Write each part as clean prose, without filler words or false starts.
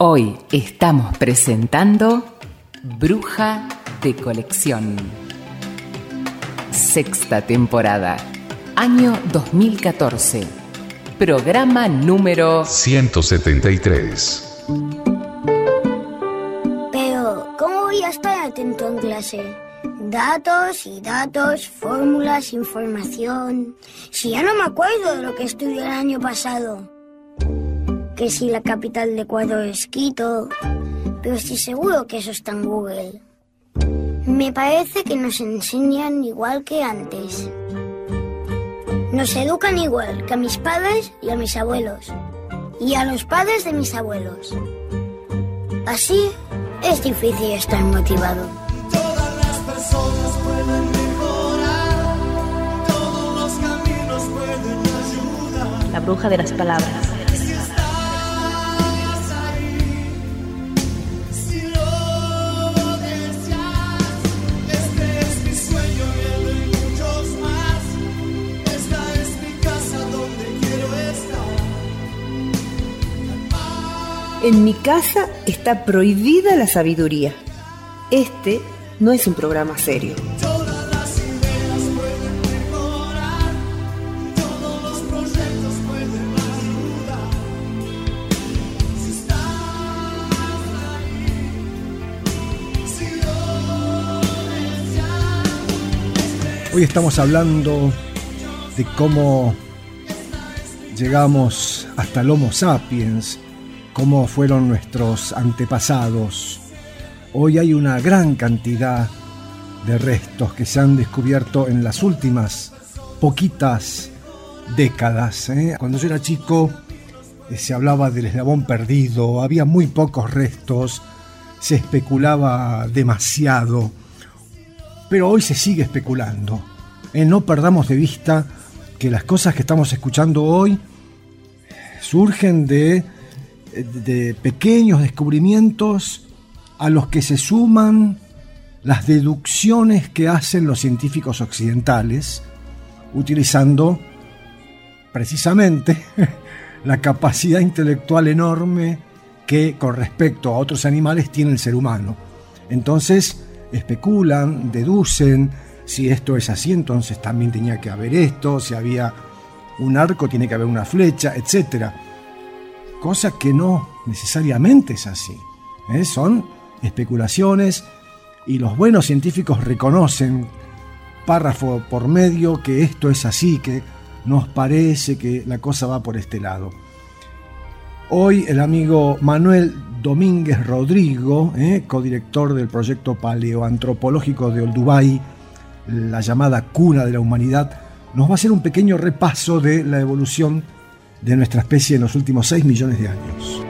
Hoy estamos presentando Bruja de Colección. Sexta temporada, año 2014. Programa número 173. Pero, ¿cómo voy a estar atento en clase? Datos y datos, fórmulas, información. Si ya no me acuerdo de lo que estudié el año pasado. Que si la capital de Ecuador es Quito, pero estoy seguro que eso está en Google. Me parece que nos enseñan igual que antes. Nos educan igual que a mis padres y a mis abuelos. Y a los padres de mis abuelos. Así es difícil estar motivado. Todas las personas pueden mejorar, todos los caminos pueden ayudar. La bruja de las palabras. Si estás ahí, si lo deseas, este es mi sueño y el de muchos más. Esta es mi casa donde quiero estar. En mi casa está prohibida la sabiduría. Este no es un programa serio. Todas las ideas pueden mejorar, todos los proyectos pueden ayudar. Si estás ahí, si lo deseas. Hoy estamos hablando de cómo llegamos hasta el Homo sapiens, cómo fueron nuestros antepasados. Hoy hay una gran cantidad de restos que se han descubierto en las últimas poquitas décadas. Cuando yo era chico se hablaba del eslabón perdido, había muy pocos restos, se especulaba demasiado, pero hoy se sigue especulando. No perdamos de vista que las cosas que estamos escuchando hoy surgen de pequeños descubrimientos a los que se suman las deducciones que hacen los científicos occidentales, utilizando precisamente la capacidad intelectual enorme que con respecto a otros animales tiene el ser humano. Entonces especulan, deducen, si esto es así, entonces también tenía que haber esto, si había un arco, tiene que haber una flecha, etc. Cosa que no necesariamente es así. Son especulaciones y los buenos científicos reconocen párrafo por medio que esto es así, que nos parece que la cosa va por este lado. Hoy el amigo Manuel Domínguez Rodrigo, codirector del proyecto paleoantropológico de Olduvai, la llamada cuna de la humanidad, nos va a hacer un pequeño repaso de la evolución de nuestra especie en los últimos 6 millones de años.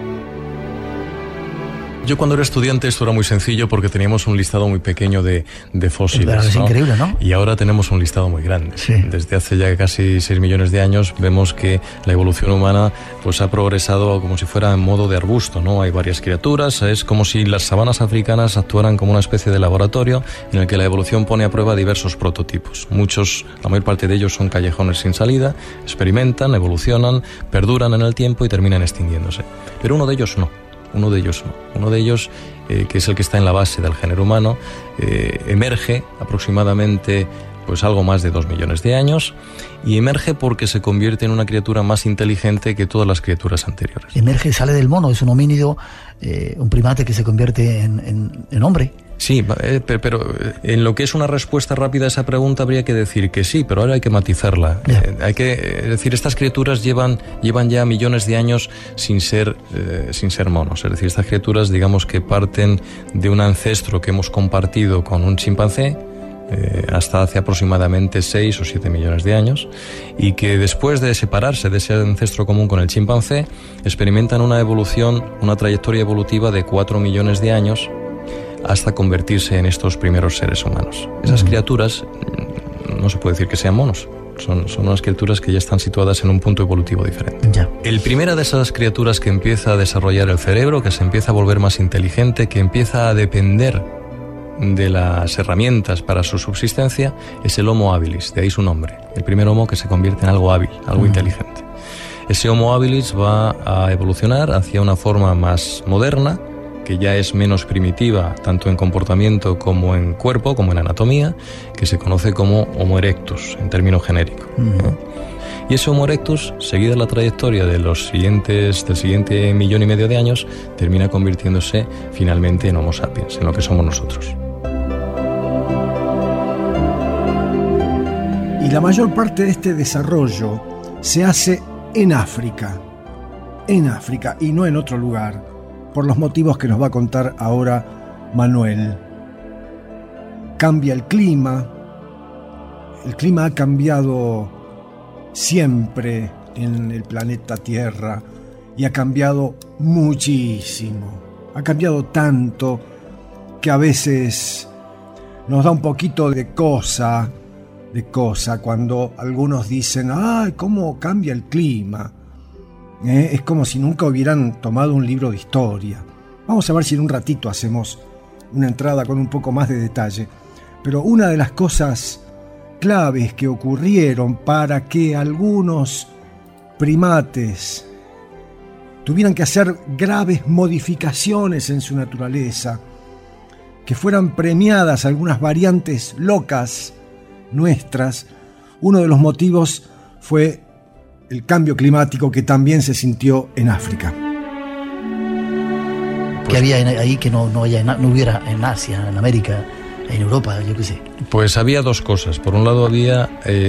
Yo cuando era estudiante esto era muy sencillo porque teníamos un listado muy pequeño de fósiles. Pero es increíble, ¿no? Y ahora tenemos un listado muy grande. Sí. Desde hace ya casi 6 millones de años vemos que la evolución humana pues ha progresado como si fuera en modo de arbusto, ¿no? Hay varias criaturas, es como si las sabanas africanas actuaran como una especie de laboratorio en el que la evolución pone a prueba diversos prototipos. Muchos, la mayor parte de ellos son callejones sin salida, experimentan, evolucionan, perduran en el tiempo y terminan extinguiéndose. Pero uno de ellos no. Uno de ellos, que es el que está en la base del género humano, emerge aproximadamente pues algo más de 2 millones de años y emerge porque se convierte en una criatura más inteligente que todas las criaturas anteriores. Emerge, sale del mono, es un homínido, un primate que se convierte en hombre. Sí, pero en lo que es una respuesta rápida a esa pregunta habría que decir que sí, pero ahora hay que matizarla. Hay que decir, estas criaturas llevan ya millones de años sin ser monos. Es decir, estas criaturas, digamos que parten de un ancestro que hemos compartido con un chimpancé hasta hace aproximadamente 6 o 7 millones de años y que después de separarse de ese ancestro común con el chimpancé experimentan una evolución, una trayectoria evolutiva de 4 millones de años hasta convertirse en estos primeros seres humanos. Esas criaturas no se puede decir que sean monos, son unas criaturas que ya están situadas en un punto evolutivo diferente. Ya. El primera de esas criaturas que empieza a desarrollar el cerebro, que se empieza a volver más inteligente, que empieza a depender de las herramientas para su subsistencia, es el Homo habilis, de ahí su nombre. El primer homo que se convierte en algo hábil, algo inteligente. ese Homo habilis va a evolucionar hacia una forma más moderna, que ya es menos primitiva, tanto en comportamiento como en cuerpo, como en anatomía, que se conoce como Homo erectus, en términos genéricos, ¿no? Y ese Homo erectus, seguida la trayectoria del siguiente 1,5 millones de años, termina convirtiéndose finalmente en Homo sapiens, en lo que somos nosotros. Y la mayor parte de este desarrollo se hace en África, y no en otro lugar, por los motivos que nos va a contar ahora Manuel. Cambia el clima ha cambiado siempre en el planeta Tierra y ha cambiado muchísimo, ha cambiado tanto que a veces nos da un poquito de cosa cuando algunos dicen, ¡ay, cómo cambia el clima! Es como si nunca hubieran tomado un libro de historia. Vamos a ver si en un ratito hacemos una entrada con un poco más de detalle. Pero una de las cosas claves que ocurrieron para que algunos primates tuvieran que hacer graves modificaciones en su naturaleza, que fueran premiadas algunas variantes locas nuestras, uno de los motivos fue el cambio climático que también se sintió en África. ¿Qué había ahí que no hubiera en Asia, en América, en Europa, yo qué sé? Pues había dos cosas. Por un lado había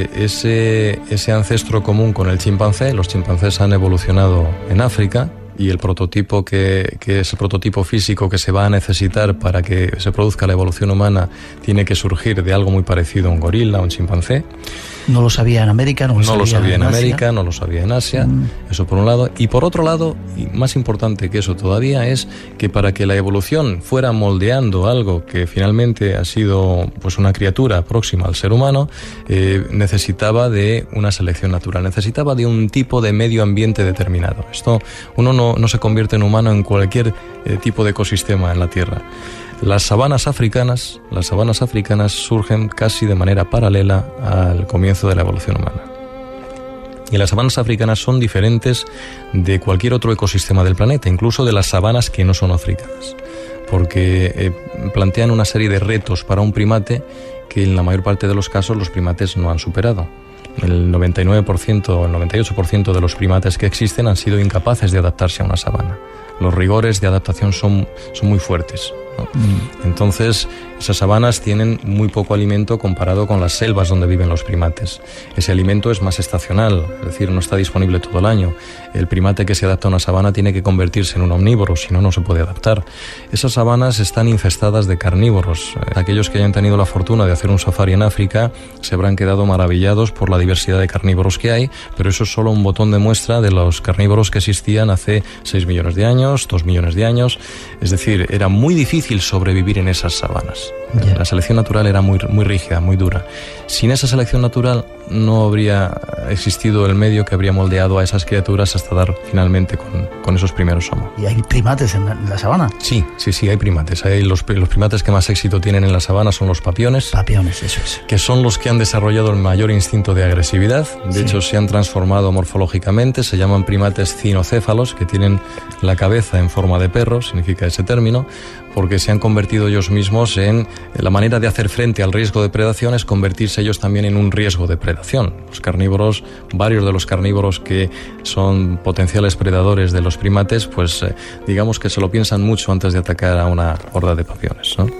ese ancestro común con el chimpancé. Los chimpancés han evolucionado en África y el prototipo que es el prototipo físico que se va a necesitar para que se produzca la evolución humana tiene que surgir de algo muy parecido a un gorila, a un chimpancé. No lo sabía en América, no lo sabía en América, no lo sabía en Asia, eso por un lado. Y por otro lado, y más importante que eso todavía, es que para que la evolución fuera moldeando algo que finalmente ha sido pues una criatura próxima al ser humano, necesitaba de una selección natural, necesitaba de un tipo de medio ambiente determinado. Esto, uno no se convierte en humano en cualquier tipo de ecosistema en la Tierra. Las sabanas africanas surgen casi de manera paralela al comienzo de la evolución humana. Y las sabanas africanas son diferentes de cualquier otro ecosistema del planeta, incluso de las sabanas que no son africanas, porque plantean una serie de retos para un primate que en la mayor parte de los casos los primates no han superado. El 99% o el 98% de los primates que existen han sido incapaces de adaptarse a una sabana. Los rigores de adaptación son muy fuertes, ¿no? Entonces, esas sabanas tienen muy poco alimento comparado con las selvas donde viven los primates. Ese alimento es más estacional, es decir, no está disponible todo el año. El primate que se adapta a una sabana tiene que convertirse en un omnívoro, si no, no se puede adaptar. Esas sabanas están infestadas de carnívoros. Aquellos que hayan tenido la fortuna de hacer un safari en África se habrán quedado maravillados por la diversidad de carnívoros que hay, pero eso es solo un botón de muestra de los carnívoros que existían hace 6 millones de años, 2 millones de años. Es decir, era muy difícil sobrevivir en esas sabanas. Yeah. La selección natural era muy rígida, muy dura. Sin esa selección natural no habría existido el medio que habría moldeado a esas criaturas hasta dar finalmente con esos primeros Homo. ¿Y hay primates en la sabana? Sí, hay primates. Los primates que más éxito tienen en la sabana son los papiones. Papiones, eso es. Que son los que han desarrollado el mayor instinto de agresividad. De hecho, se han transformado morfológicamente. Se llaman primates cinocéfalos, que tienen la cabeza en forma de perro, significa ese término, porque se han convertido ellos mismos en la manera de hacer frente al riesgo de predación es convertirse ellos también en un riesgo de predación. Los carnívoros, varios de los carnívoros que son potenciales predadores de los primates, pues digamos que se lo piensan mucho antes de atacar a una horda de papiones, ¿no?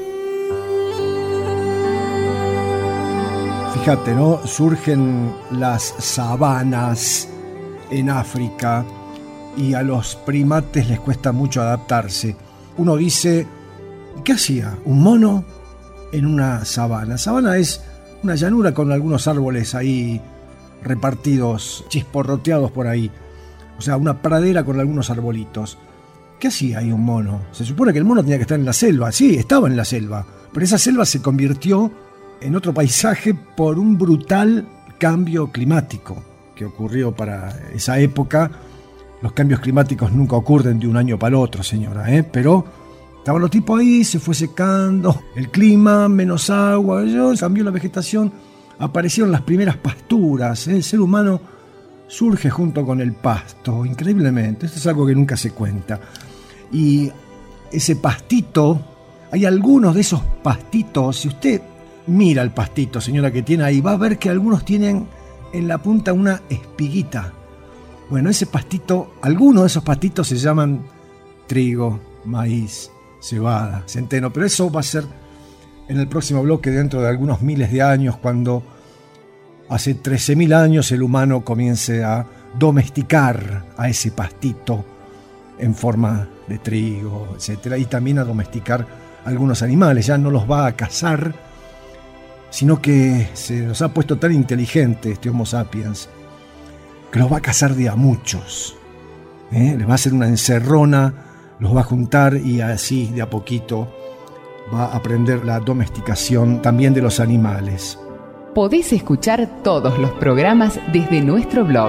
Fíjate, ¿no? Surgen las sabanas en África y a los primates les cuesta mucho adaptarse. Uno dice, ¿qué hacía un mono en una sabana? Sabana es una llanura con algunos árboles ahí repartidos, chisporroteados por ahí. O sea, una pradera con algunos arbolitos. ¿Qué hacía ahí un mono? Se supone que el mono tenía que estar en la selva. Sí, estaba en la selva. Pero esa selva se convirtió en otro paisaje por un brutal cambio climático que ocurrió para esa época. Los cambios climáticos nunca ocurren de un año para el otro, señora, pero estaban los tipos ahí, se fue secando el clima, menos agua, cambió la vegetación, aparecieron las primeras pasturas. El ser humano surge junto con el pasto, increíblemente. Esto es algo que nunca se cuenta. Y ese pastito, hay algunos de esos pastitos, si usted mira el pastito, señora, que tiene ahí, va a ver que algunos tienen en la punta una espiguita. Bueno, ese pastito, algunos de esos pastitos se llaman trigo, maíz, cebada, centeno, pero eso va a ser en el próximo bloque, dentro de algunos miles de años, cuando hace 13.000 años el humano comience a domesticar a ese pastito en forma de trigo, etc. Y también a domesticar algunos animales. Ya no los va a cazar, sino que se nos ha puesto tan inteligente este Homo sapiens que los va a cazar de a muchos. Les va a hacer una encerrona, los va a juntar y así de a poquito va a aprender la domesticación también de los animales. Podés escuchar todos los programas desde nuestro blog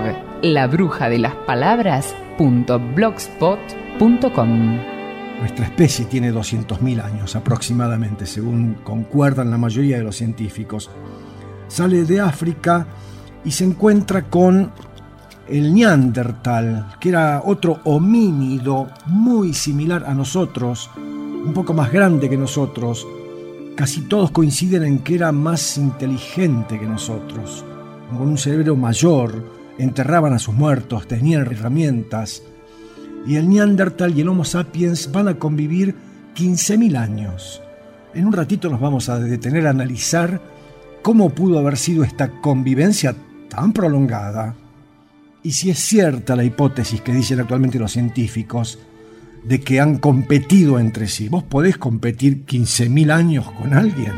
labrujadelaspalabras.blogspot.com. Nuestra especie tiene 200.000 años aproximadamente, según concuerdan la mayoría de los científicos. Sale de África y se encuentra con el Neandertal, que era otro homínido muy similar a nosotros, un poco más grande que nosotros. Casi todos coinciden en que era más inteligente que nosotros, con un cerebro mayor, enterraban a sus muertos, tenían herramientas. Y el Neandertal y el Homo sapiens van a convivir 15.000 años. En un ratito nos vamos a detener a analizar cómo pudo haber sido esta convivencia tan prolongada. Y si es cierta la hipótesis que dicen actualmente los científicos de que han competido entre sí. ¿Vos podés competir 15.000 años con alguien?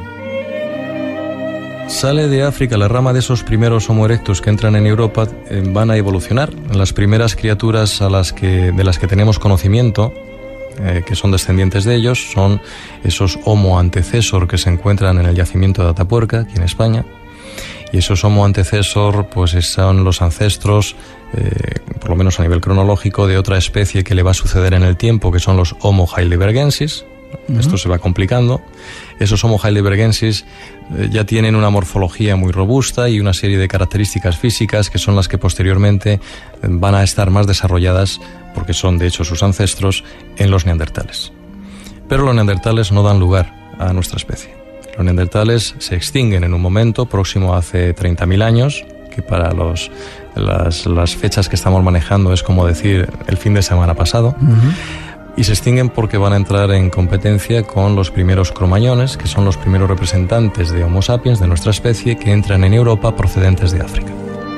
Sale de África la rama de esos primeros Homo erectus que entran en Europa, van a evolucionar. Las primeras criaturas de las que tenemos conocimiento, que son descendientes de ellos, son esos Homo antecesor que se encuentran en el yacimiento de Atapuerca, aquí en España. Y esos Homo antecesor pues son los ancestros, por lo menos a nivel cronológico, de otra especie que le va a suceder en el tiempo, que son los Homo heidelbergensis. Esto se va complicando. Esos Homo heidelbergensis ya tienen una morfología muy robusta y una serie de características físicas que son las que posteriormente van a estar más desarrolladas, porque son de hecho sus ancestros, en los neandertales. Pero los neandertales no dan lugar a nuestra especie. Los neandertales se extinguen en un momento próximo a hace 30.000 años, que para las fechas que estamos manejando es como decir el fin de semana pasado. Y se extinguen porque van a entrar en competencia con los primeros cromañones, que son los primeros representantes de Homo sapiens, de nuestra especie, que entran en Europa procedentes de África.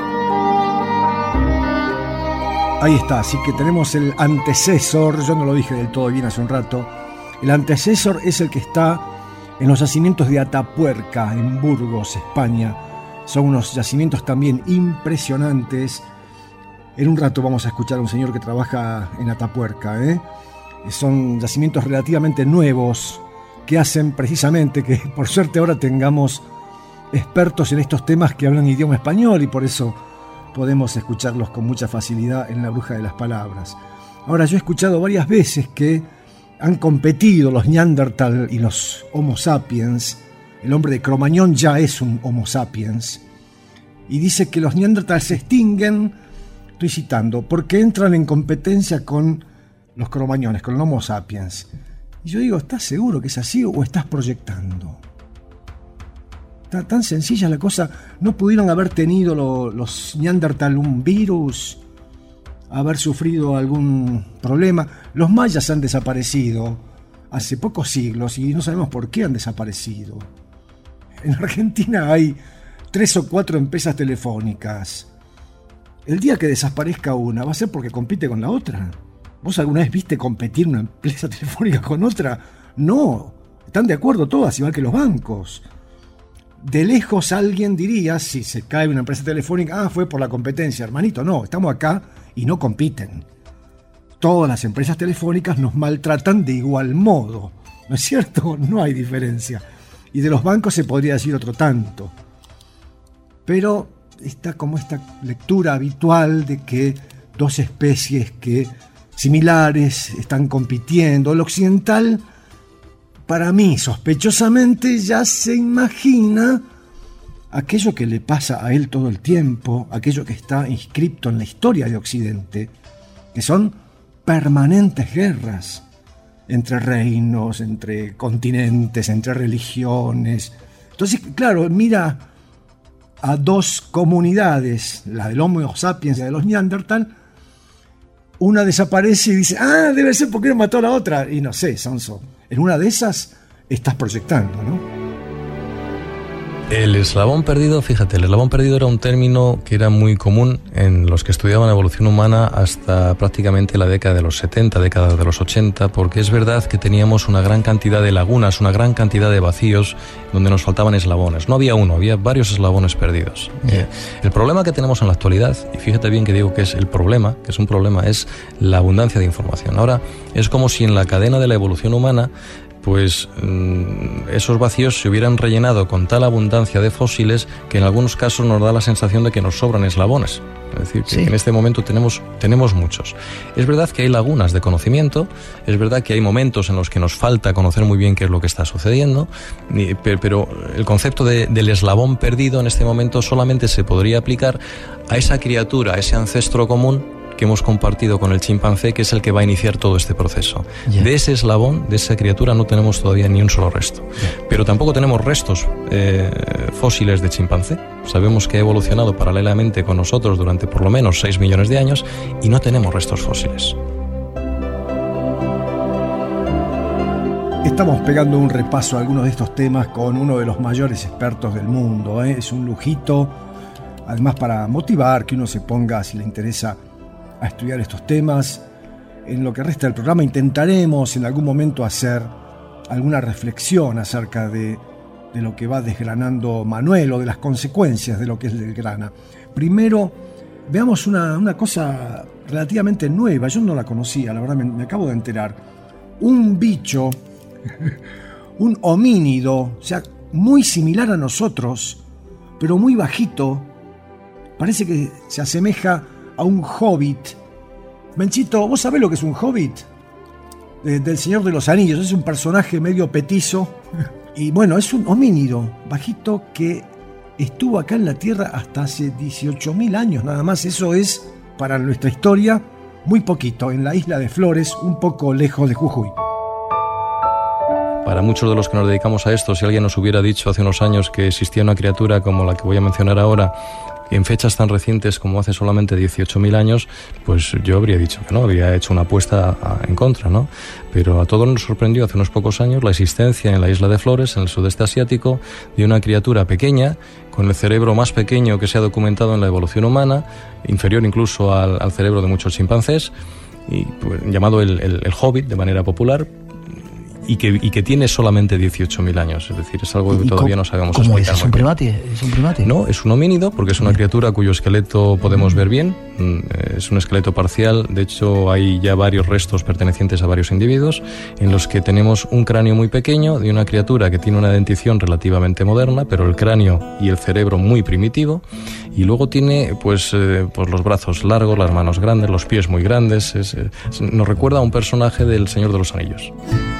Ahí está, así que tenemos el antecesor, yo no lo dije del todo bien hace un rato. El antecesor es el que está en los yacimientos de Atapuerca, en Burgos, España. Son unos yacimientos también impresionantes. En un rato vamos a escuchar a un señor que trabaja en Atapuerca, Son yacimientos relativamente nuevos que hacen precisamente que, por suerte, ahora tengamos expertos en estos temas que hablan idioma español y por eso podemos escucharlos con mucha facilidad en La Bruja de las Palabras. Ahora, yo he escuchado varias veces que han competido los Neandertal y los Homo sapiens. El hombre de Cromañón ya es un Homo sapiens. Y dice que los Neandertal se extinguen, estoy citando, porque entran en competencia con los cromañones, con el Homo sapiens. Y yo digo, ¿estás seguro que es así o estás proyectando? Está tan sencilla la cosa. ¿No pudieron haber tenido los Neandertal un virus? ¿Haber sufrido algún problema? Los mayas han desaparecido hace pocos siglos y no sabemos por qué han desaparecido. En Argentina hay 3 o 4 empresas telefónicas. El día que desaparezca una va a ser porque compite con la otra. ¿Vos alguna vez viste competir una empresa telefónica con otra? No, están de acuerdo todas, igual que los bancos. De lejos alguien diría, si se cae una empresa telefónica, fue por la competencia. Hermanito, no, estamos acá y no compiten. Todas las empresas telefónicas nos maltratan de igual modo, ¿no es cierto? No hay diferencia. Y de los bancos se podría decir otro tanto. Pero está como esta lectura habitual de que dos especies que similares están compitiendo. El occidental, para mí, sospechosamente, ya se imagina aquello que le pasa a él todo el tiempo, aquello que está inscripto en la historia de Occidente, que son permanentes guerras entre reinos, entre continentes, entre religiones. Entonces, claro, mira a dos comunidades, la del Homo sapiens y la de los Neandertal, una desaparece y dice, debe ser porque mató a la otra. Y no sé, Sonso, en una de esas estás proyectando, ¿no? El eslabón perdido, fíjate, el eslabón perdido era un término que era muy común en los que estudiaban evolución humana hasta prácticamente la década de los 70, década de los 80, porque es verdad que teníamos una gran cantidad de lagunas, una gran cantidad de vacíos donde nos faltaban eslabones. No había uno, había varios eslabones perdidos. El problema que tenemos en la actualidad, y fíjate bien que digo que es el problema, que es un problema, es la abundancia de información. Ahora, es como si en la cadena de la evolución humana pues esos vacíos se hubieran rellenado con tal abundancia de fósiles que en algunos casos nos da la sensación de que nos sobran eslabones. Es decir, que en este momento tenemos muchos. Es verdad que hay lagunas de conocimiento, es verdad que hay momentos en los que nos falta conocer muy bien qué es lo que está sucediendo, pero el concepto del eslabón perdido en este momento solamente se podría aplicar a esa criatura, a ese ancestro común que hemos compartido con el chimpancé, que es el que va a iniciar todo este proceso. De ese eslabón, de esa criatura, no tenemos todavía ni un solo resto. Pero tampoco tenemos restos fósiles de chimpancé. Sabemos que ha evolucionado paralelamente con nosotros durante por lo menos 6 millones de años y no tenemos restos fósiles. Estamos pegando un repaso a algunos de estos temas con uno de los mayores expertos del mundo. Es un lujito, además para motivar que uno se ponga, si le interesa, a estudiar estos temas. En lo que resta del programa intentaremos en algún momento hacer alguna reflexión acerca de lo que va desgranando Manuel o de las consecuencias de lo que es desgrana. Primero, veamos una cosa relativamente nueva, yo no la conocía, la verdad me acabo de enterar. Un bicho, un homínido, o sea, muy similar a nosotros, pero muy bajito, parece que se asemeja a un hobbit. Menchito, ¿vos sabés lo que es un hobbit? Del Señor de los Anillos. Es un personaje medio petizo. Y bueno, es un homínido bajito que estuvo acá en la Tierra hasta hace 18.000 años nada más. Eso es, para nuestra historia, muy poquito. En la isla de Flores, un poco lejos de Jujuy. Para muchos de los que nos dedicamos a esto, si alguien nos hubiera dicho hace unos años que existía una criatura como la que voy a mencionar ahora, en fechas tan recientes como hace solamente 18.000 años, pues yo habría dicho que no, habría hecho una apuesta en contra, ¿no? Pero a todos nos sorprendió hace unos pocos años la existencia en la isla de Flores, en el sudeste asiático, de una criatura pequeña, con el cerebro más pequeño que se ha documentado en la evolución humana, inferior incluso al cerebro de muchos chimpancés, y, pues, llamado el hobbit de manera popular, y que tiene solamente 18.000 años, es decir, es algo que todavía no sabemos explicar. ¿Cómo es? ¿Es un primate? ¿Es un primate? No, es un homínido, porque es una criatura cuyo esqueleto podemos ver bien, es un esqueleto parcial, de hecho hay ya varios restos pertenecientes a varios individuos, en los que tenemos un cráneo muy pequeño de una criatura que tiene una dentición relativamente moderna, pero el cráneo y el cerebro muy primitivo, y luego tiene pues los brazos largos, las manos grandes, los pies muy grandes, nos recuerda a un personaje del Señor de los Anillos.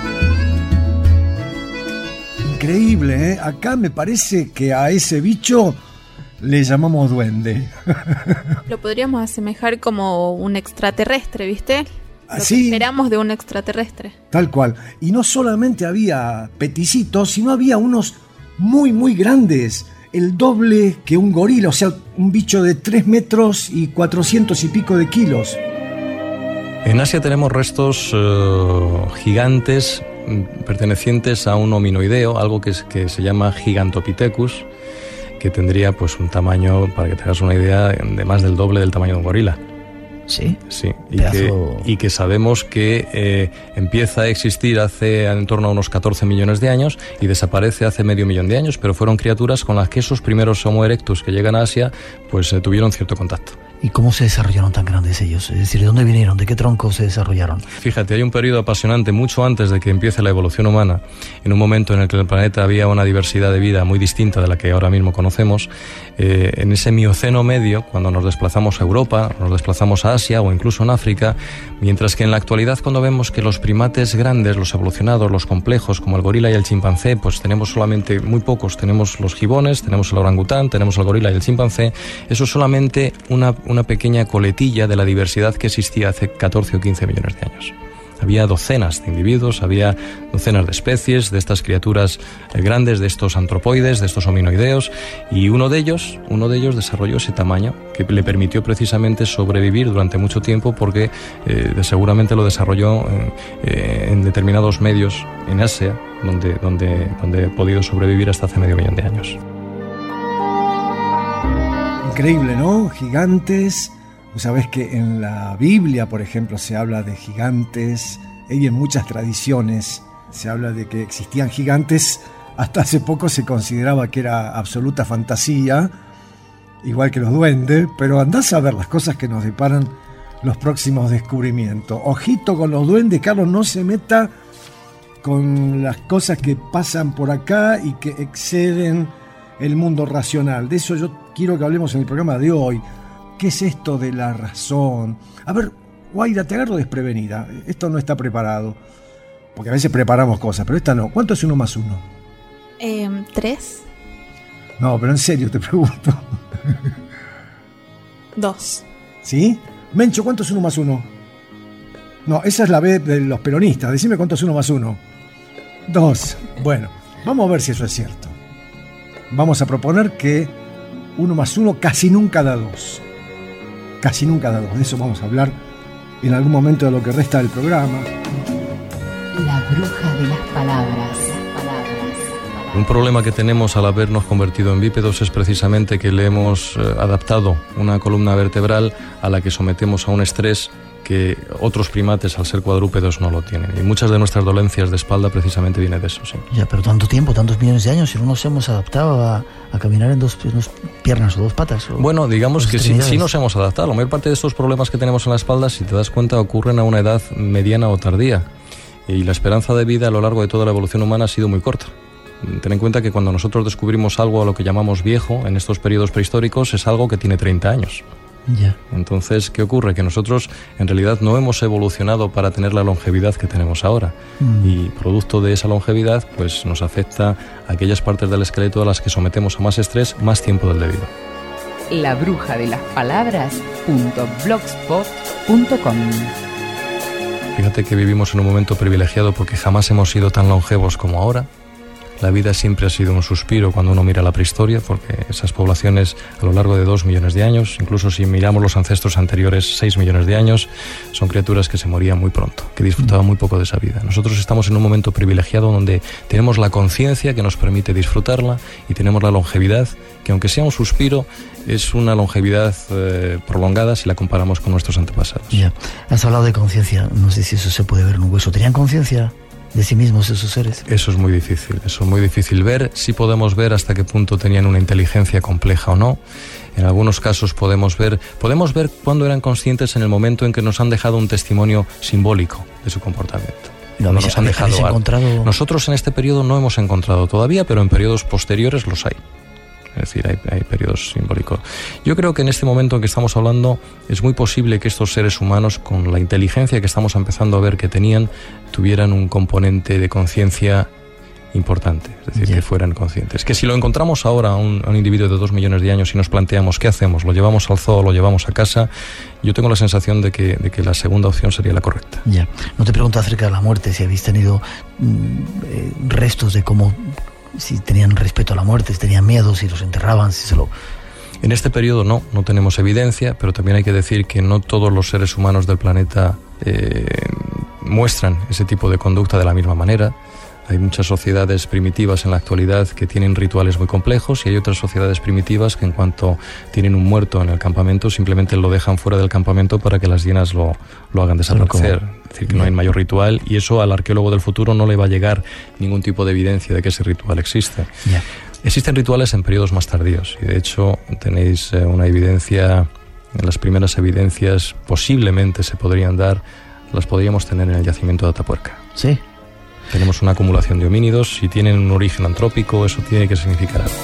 Increíble, ¿eh? Acá me parece que a ese bicho le llamamos duende. Lo podríamos asemejar como un extraterrestre, ¿viste? Lo que esperamos de un extraterrestre. Tal cual. Y no solamente había peticitos, sino había unos muy, muy grandes. El doble que un gorila, o sea, un bicho de 3 metros y 400 y pico de kilos. En Asia tenemos restos gigantes pertenecientes a un hominoideo, algo que se llama Gigantopithecus, que tendría pues un tamaño, para que te hagas una idea, de más del doble del tamaño de un gorila. Sí. Sí, y que sabemos que empieza a existir hace en torno a unos 14 millones de años y desaparece hace medio millón de años, pero fueron criaturas con las que esos primeros Homo erectus que llegan a Asia pues tuvieron cierto contacto. ¿Y cómo se desarrollaron tan grandes ellos? Es decir, ¿de dónde vinieron? ¿De qué tronco se desarrollaron? Fíjate, hay un periodo apasionante mucho antes de que empiece la evolución humana, en un momento en el que en el planeta había una diversidad de vida muy distinta de la que ahora mismo conocemos. En ese Mioceno medio, cuando nos desplazamos a Europa, nos desplazamos a Asia o incluso en África, mientras que en la actualidad, cuando vemos que los primates grandes, los evolucionados, los complejos, como el gorila y el chimpancé, pues tenemos solamente muy pocos. Tenemos los gibones, tenemos el orangután, tenemos el gorila y el chimpancé. Eso es solamente una pequeña coletilla de la diversidad que existía hace 14 o 15 millones de años. Había docenas de individuos, había docenas de especies de estas criaturas grandes, de estos antropoides, de estos hominoideos, y uno de ellos desarrolló ese tamaño que le permitió precisamente sobrevivir durante mucho tiempo, porque seguramente lo desarrolló en determinados medios en Asia, donde ha podido sobrevivir hasta hace medio millón de años. Increíble, ¿no? Gigantes. Sabes que en la Biblia, por ejemplo, se habla de gigantes, y en muchas tradiciones se habla de que existían gigantes. Hasta hace poco se consideraba que era absoluta fantasía, igual que los duendes, pero andás a ver las cosas que nos deparan los próximos descubrimientos. Ojito con los duendes, Carlos, no se meta con las cosas que pasan por acá y que exceden el mundo racional. De eso yo quiero que hablemos en el programa de hoy. ¿Qué es esto de la razón? A ver, Guaira, te agarro desprevenida. Esto no está preparado. Porque a veces preparamos cosas, pero esta no. ¿Cuánto es 1 más 1? 3. No, pero en serio te pregunto. 2. ¿Sí? Mencho, ¿cuánto es 1 más 1? No, esa es la B de los peronistas. Decime cuánto es 1 más 1. 2. Bueno, vamos a ver si eso es cierto. Vamos a proponer que 1 más 1 casi nunca da 2. Casi nunca da 2. De eso vamos a hablar en algún momento de lo que resta del programa. La bruja de las palabras. Un problema que tenemos al habernos convertido en bípedos es precisamente que le hemos adaptado una columna vertebral a la que sometemos a un estrés que otros primates, al ser cuadrúpedos, no lo tienen. Y muchas de nuestras dolencias de espalda precisamente vienen de eso, sí. Ya, pero tanto tiempo, tantos millones de años, y no nos hemos adaptado a caminar en dos piernas o 2 patas. Bueno, digamos que sí nos hemos adaptado. La mayor parte de estos problemas que tenemos en la espalda, si te das cuenta, ocurren a una edad mediana o tardía. Y la esperanza de vida a lo largo de toda la evolución humana ha sido muy corta. Ten en cuenta que cuando nosotros descubrimos algo a lo que llamamos viejo, en estos periodos prehistóricos, es algo que tiene 30 años. Ya. Entonces, ¿qué ocurre? Que nosotros en realidad no hemos evolucionado para tener la longevidad que tenemos ahora. Y producto de esa longevidad, pues nos afecta a aquellas partes del esqueleto a las que sometemos a más estrés más tiempo del debido. La bruja de las palabras.blogspot.com. Fíjate que vivimos en un momento privilegiado porque jamás hemos sido tan longevos como ahora. La vida siempre ha sido un suspiro cuando uno mira la prehistoria, porque esas poblaciones a lo largo de 2 millones de años, incluso si miramos los ancestros anteriores, 6 millones de años, son criaturas que se morían muy pronto, que disfrutaban muy poco de esa vida. Nosotros estamos en un momento privilegiado donde tenemos la conciencia que nos permite disfrutarla y tenemos la longevidad, que aunque sea un suspiro, es una longevidad prolongada si la comparamos con nuestros antepasados. Ya, has hablado de conciencia, no sé si eso se puede ver en un hueso. ¿Tenían conciencia de sí mismos esos seres? Eso es muy difícil ver. Sí podemos ver hasta qué punto tenían una inteligencia compleja o no. En algunos casos podemos ver cuándo eran conscientes en el momento en que nos han dejado un testimonio simbólico de su comportamiento. No, nos han dejado encontrado... Nosotros en este periodo no hemos encontrado todavía, pero en periodos posteriores los hay. Es decir, hay periodos simbólicos. Yo creo que en este momento en que estamos hablando es muy posible que estos seres humanos, con la inteligencia que estamos empezando a ver que tenían, tuvieran un componente de conciencia importante, es decir, que fueran conscientes. Que si lo encontramos ahora a un individuo de 2 millones de años y nos planteamos qué hacemos, lo llevamos al zoo, lo llevamos a casa, yo tengo la sensación de que la segunda opción sería la correcta. Ya. No te pregunto acerca de la muerte, si habéis tenido restos de cómo... si tenían respeto a la muerte, si tenían miedo, si los enterraban, si se lo... En este periodo no tenemos evidencia, pero también hay que decir que no todos los seres humanos del planeta muestran ese tipo de conducta de la misma manera. Hay muchas sociedades primitivas en la actualidad que tienen rituales muy complejos y hay otras sociedades primitivas que en cuanto tienen un muerto en el campamento simplemente lo dejan fuera del campamento para que las hienas lo hagan desaparecer. Es decir, que no hay mayor ritual y eso al arqueólogo del futuro no le va a llegar ningún tipo de evidencia de que ese ritual existe. Existen rituales en periodos más tardíos y de hecho tenéis una evidencia las primeras evidencias posiblemente se podrían dar, las podríamos tener en el yacimiento de Atapuerca. Sí. Tenemos una acumulación de homínidos. Si tienen un origen antrópico, eso tiene que significar algo.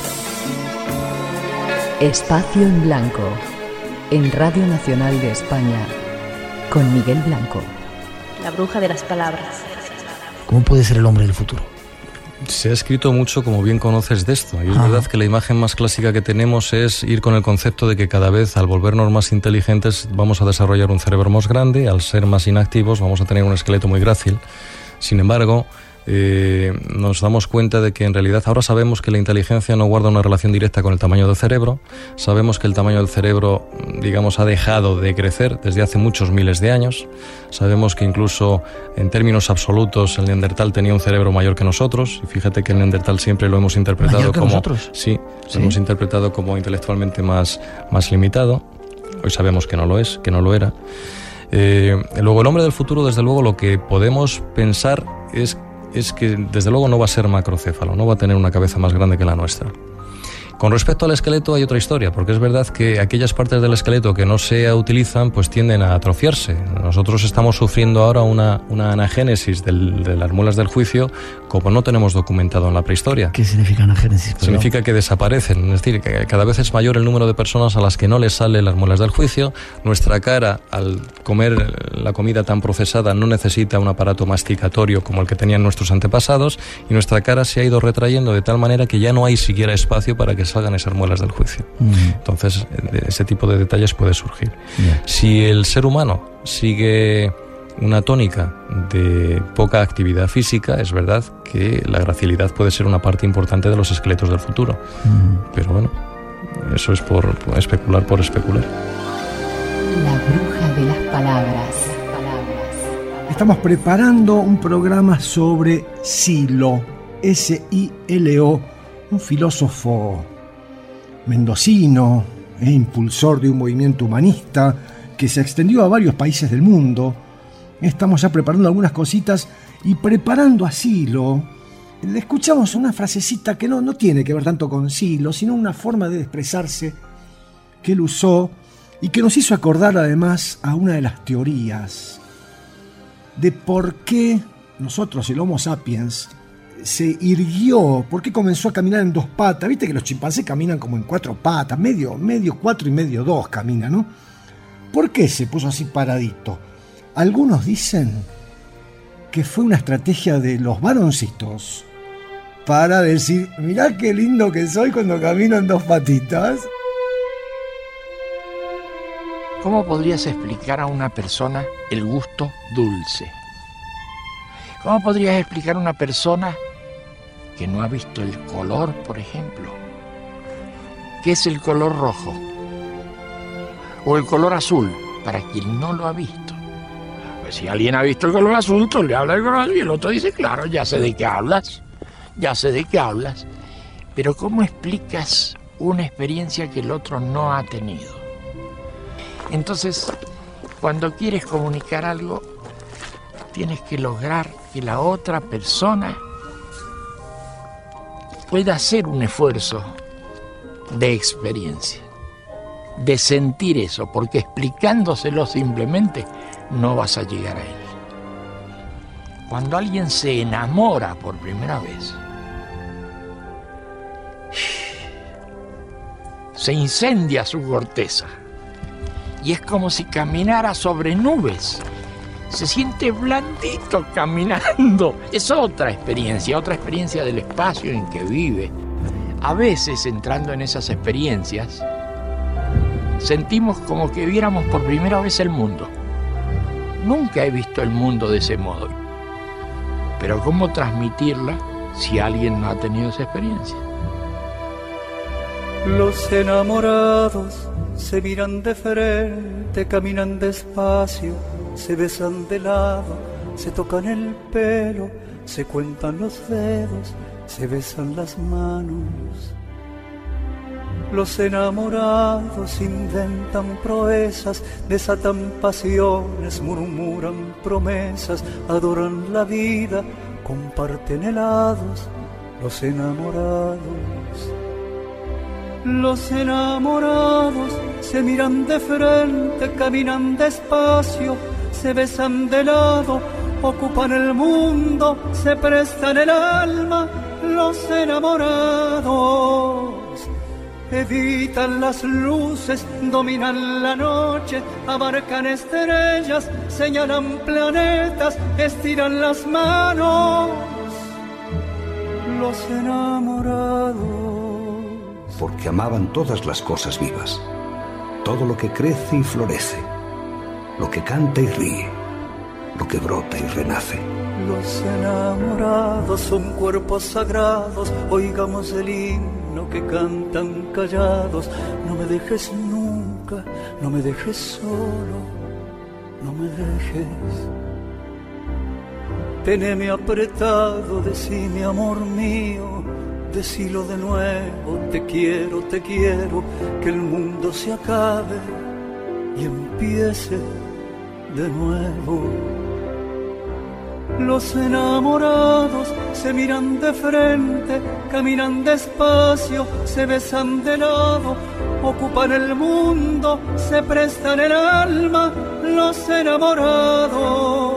Espacio en Blanco, en Radio Nacional de España, con Miguel Blanco. La bruja de las palabras. ¿Cómo puede ser el hombre del futuro? Se ha escrito mucho, como bien conoces, de esto. Y es verdad que la imagen más clásica que tenemos es ir con el concepto de que cada vez, al volvernos más inteligentes, vamos a desarrollar un cerebro más grande. Al ser más inactivos, vamos a tener un esqueleto muy grácil. Sin embargo, nos damos cuenta de que en realidad ahora sabemos que la inteligencia no guarda una relación directa con el tamaño del cerebro. Sabemos que el tamaño del cerebro, digamos, ha dejado de crecer desde hace muchos miles de años. Sabemos que incluso en términos absolutos el neandertal tenía un cerebro mayor que nosotros. Y fíjate que el neandertal siempre lo hemos interpretado ¿mayor que como nosotros? Sí, lo hemos interpretado como intelectualmente más limitado. Hoy sabemos que no lo es, que no lo era. Luego el hombre del futuro, desde luego, lo que podemos pensar es que desde luego no va a ser macrocéfalo, no va a tener una cabeza más grande que la nuestra. Con respecto al esqueleto hay otra historia, porque es verdad que aquellas partes del esqueleto que no se utilizan pues tienden a atrofiarse. Nosotros estamos sufriendo ahora una anagénesis de las muelas del juicio como no tenemos documentado en la prehistoria. ¿Qué significa anagénesis? Significa que desaparecen, es decir, que cada vez es mayor el número de personas a las que no les salen las muelas del juicio. Nuestra cara, al comer la comida tan procesada, no necesita un aparato masticatorio como el que tenían nuestros antepasados, y nuestra cara se ha ido retrayendo de tal manera que ya no hay siquiera espacio para que salgan esas muelas del juicio. Entonces, ese tipo de detalles puede surgir. Si el ser humano sigue una tónica de poca actividad física, es verdad que la gracilidad puede ser una parte importante de los esqueletos del futuro. Pero bueno, eso es por especular por especular. La bruja de las palabras. Estamos preparando un programa sobre Silo, S-I-L-O, un filósofo mendocino e impulsor de un movimiento humanista que se extendió a varios países del mundo. Estamos ya preparando algunas cositas y preparando a Silo. Le escuchamos una frasecita que no tiene que ver tanto con Silo, sino una forma de expresarse que él usó y que nos hizo acordar además a una de las teorías de por qué nosotros, el Homo sapiens, se irguió, por qué comenzó a caminar en dos patas. Viste que los chimpancés caminan como en cuatro patas, medio, cuatro y medio, dos caminan, ¿no? ¿Por qué se puso así paradito? Algunos dicen que fue una estrategia de los varoncitos para decir, mirá qué lindo que soy cuando camino en dos patitas. ¿Cómo podrías explicar a una persona el gusto dulce? ¿Cómo podrías explicar a una persona que no ha visto el color, por ejemplo? ¿Qué es el color rojo? O el color azul, para quien no lo ha visto. Pues si alguien ha visto el color azul, tú le hablas del color azul y el otro dice, claro, ya sé de qué hablas, ya sé de qué hablas. Pero ¿cómo explicas una experiencia que el otro no ha tenido? Entonces, cuando quieres comunicar algo, tienes que lograr que la otra persona pueda hacer un esfuerzo de experiencia, de sentir eso, porque explicándoselo simplemente no vas a llegar a él. Cuando alguien se enamora por primera vez, se incendia su corteza y es como si caminara sobre nubes. Se siente blandito caminando. Es otra experiencia del espacio en que vive. A veces, entrando en esas experiencias, sentimos como que viéramos por primera vez el mundo. Nunca he visto el mundo de ese modo. Pero ¿cómo transmitirla si alguien no ha tenido esa experiencia? Los enamorados se miran de frente, caminan despacio, se besan de lado, se tocan el pelo, se cuentan los dedos, se besan las manos. Los enamorados inventan proezas, desatan pasiones, murmuran promesas, adoran la vida, comparten helados. Los enamorados. Los enamorados se miran de frente, caminan despacio, se besan de lado, ocupan el mundo, se prestan el alma. Los enamorados evitan las luces, dominan la noche, abarcan estrellas, señalan planetas, estiran las manos. Los enamorados, porque amaban todas las cosas vivas, todo lo que crece y florece, lo que canta y ríe, lo que brota y renace. Los enamorados son cuerpos sagrados, oigamos el himno que cantan callados. No me dejes nunca, no me dejes solo, no me dejes. Teneme apretado, decime amor mío, decilo de nuevo, te quiero, que el mundo se acabe y empiece de nuevo. Los enamorados se miran de frente, caminan despacio, se besan de lado, ocupan el mundo, se prestan el alma. Los enamorados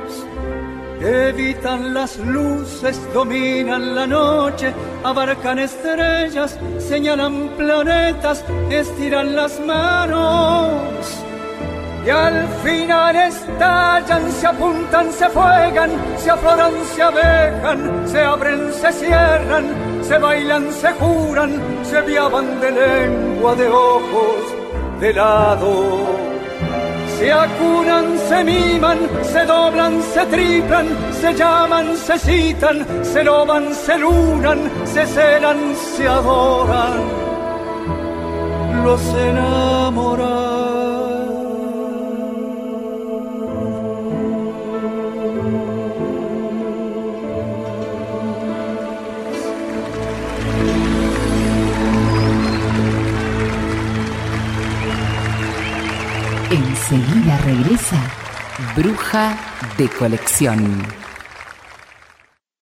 evitan las luces, dominan la noche, abarcan estrellas, señalan planetas, estiran las manos. Y al final estallan, se apuntan, se fuegan, se afloran, se abejan, se abren, se cierran, se bailan, se juran, se viaban de lengua, de ojos, de lado. Se acunan, se miman, se doblan, se triplan, se llaman, se citan, se loban, se lunan, se celan, se adoran. Los enamorados. Enseguida regresa Bruja de Colección.